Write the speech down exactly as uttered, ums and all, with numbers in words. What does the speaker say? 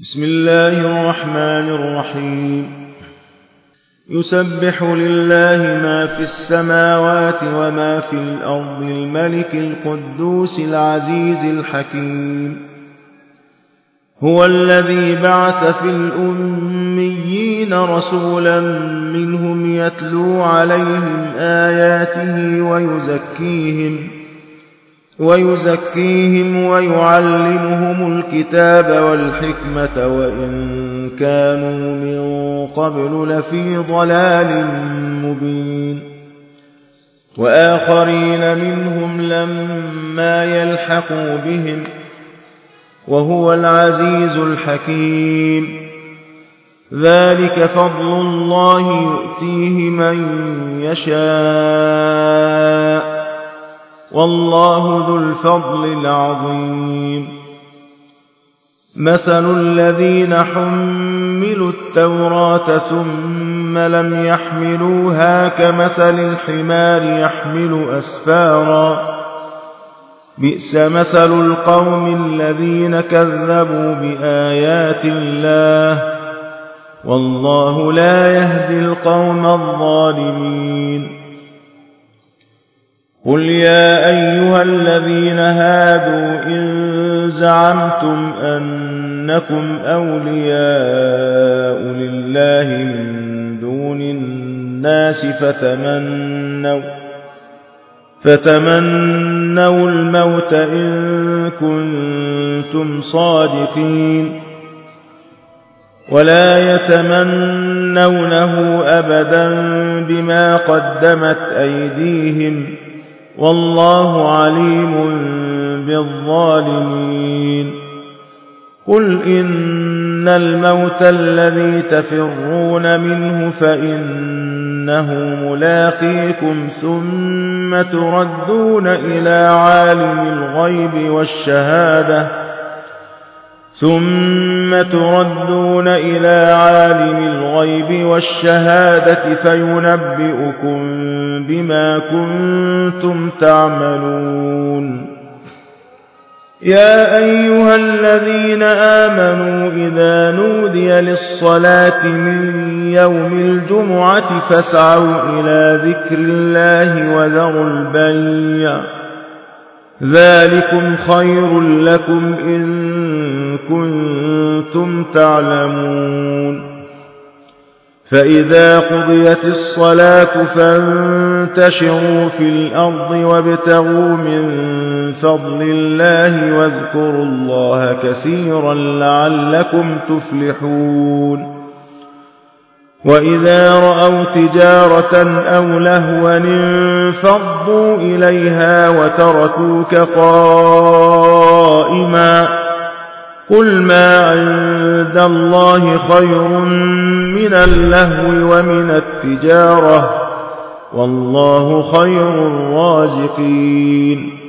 بسم الله الرحمن الرحيم يسبح لله ما في السماوات وما في الأرض الملك القدوس العزيز الحكيم هو الذي بعث في الأميين رسولا منهم يتلو عليهم آياته ويزكيهم ويزكيهم ويعلمهم الكتاب والحكمة وإن كانوا من قبل لفي ضلال مبين وآخرين منهم لما يلحقوا بهم وهو العزيز الحكيم ذلك فضل الله يؤتيه من يشاء والله ذو الفضل العظيم مثل الذين حملوا التوراة ثم لم يحملوها كمثل الحمار يحمل أسفارا بئس مثل القوم الذين كذبوا بآيات الله والله لا يهدي القوم الظالمين قل يا أيها الذين هادوا إن زعمتم أنكم أولياء لله من دون الناس فتمنوا فتمنوا الموت إن كنتم صادقين ولا يتمنونه أبدا بما قدمت أيديهم والله عليم بالظالمين قل إن الموت الذي تفرون منه فإنه ملاقيكم ثم تردون إلى عالم الغيب والشهادة ثم تردون إلى عالم الغيب والشهادة فينبئكم بما كنتم تعملون يا أيها الذين آمنوا إذا نودي للصلاة من يوم الجمعة فاسعوا إلى ذكر الله وذروا البيع ذلكم خير لكم إن كنتم تعلمون فإذا قضيت الصلاة فانتشروا في الأرض وابتغوا من فضل الله واذكروا الله كثيرا لعلكم تفلحون وإذا رأوا تجارة أو لهوا انفضوا إليها وتركوك قائما قل ما عند الله خير من اللهو ومن التجارة والله خير الرازقين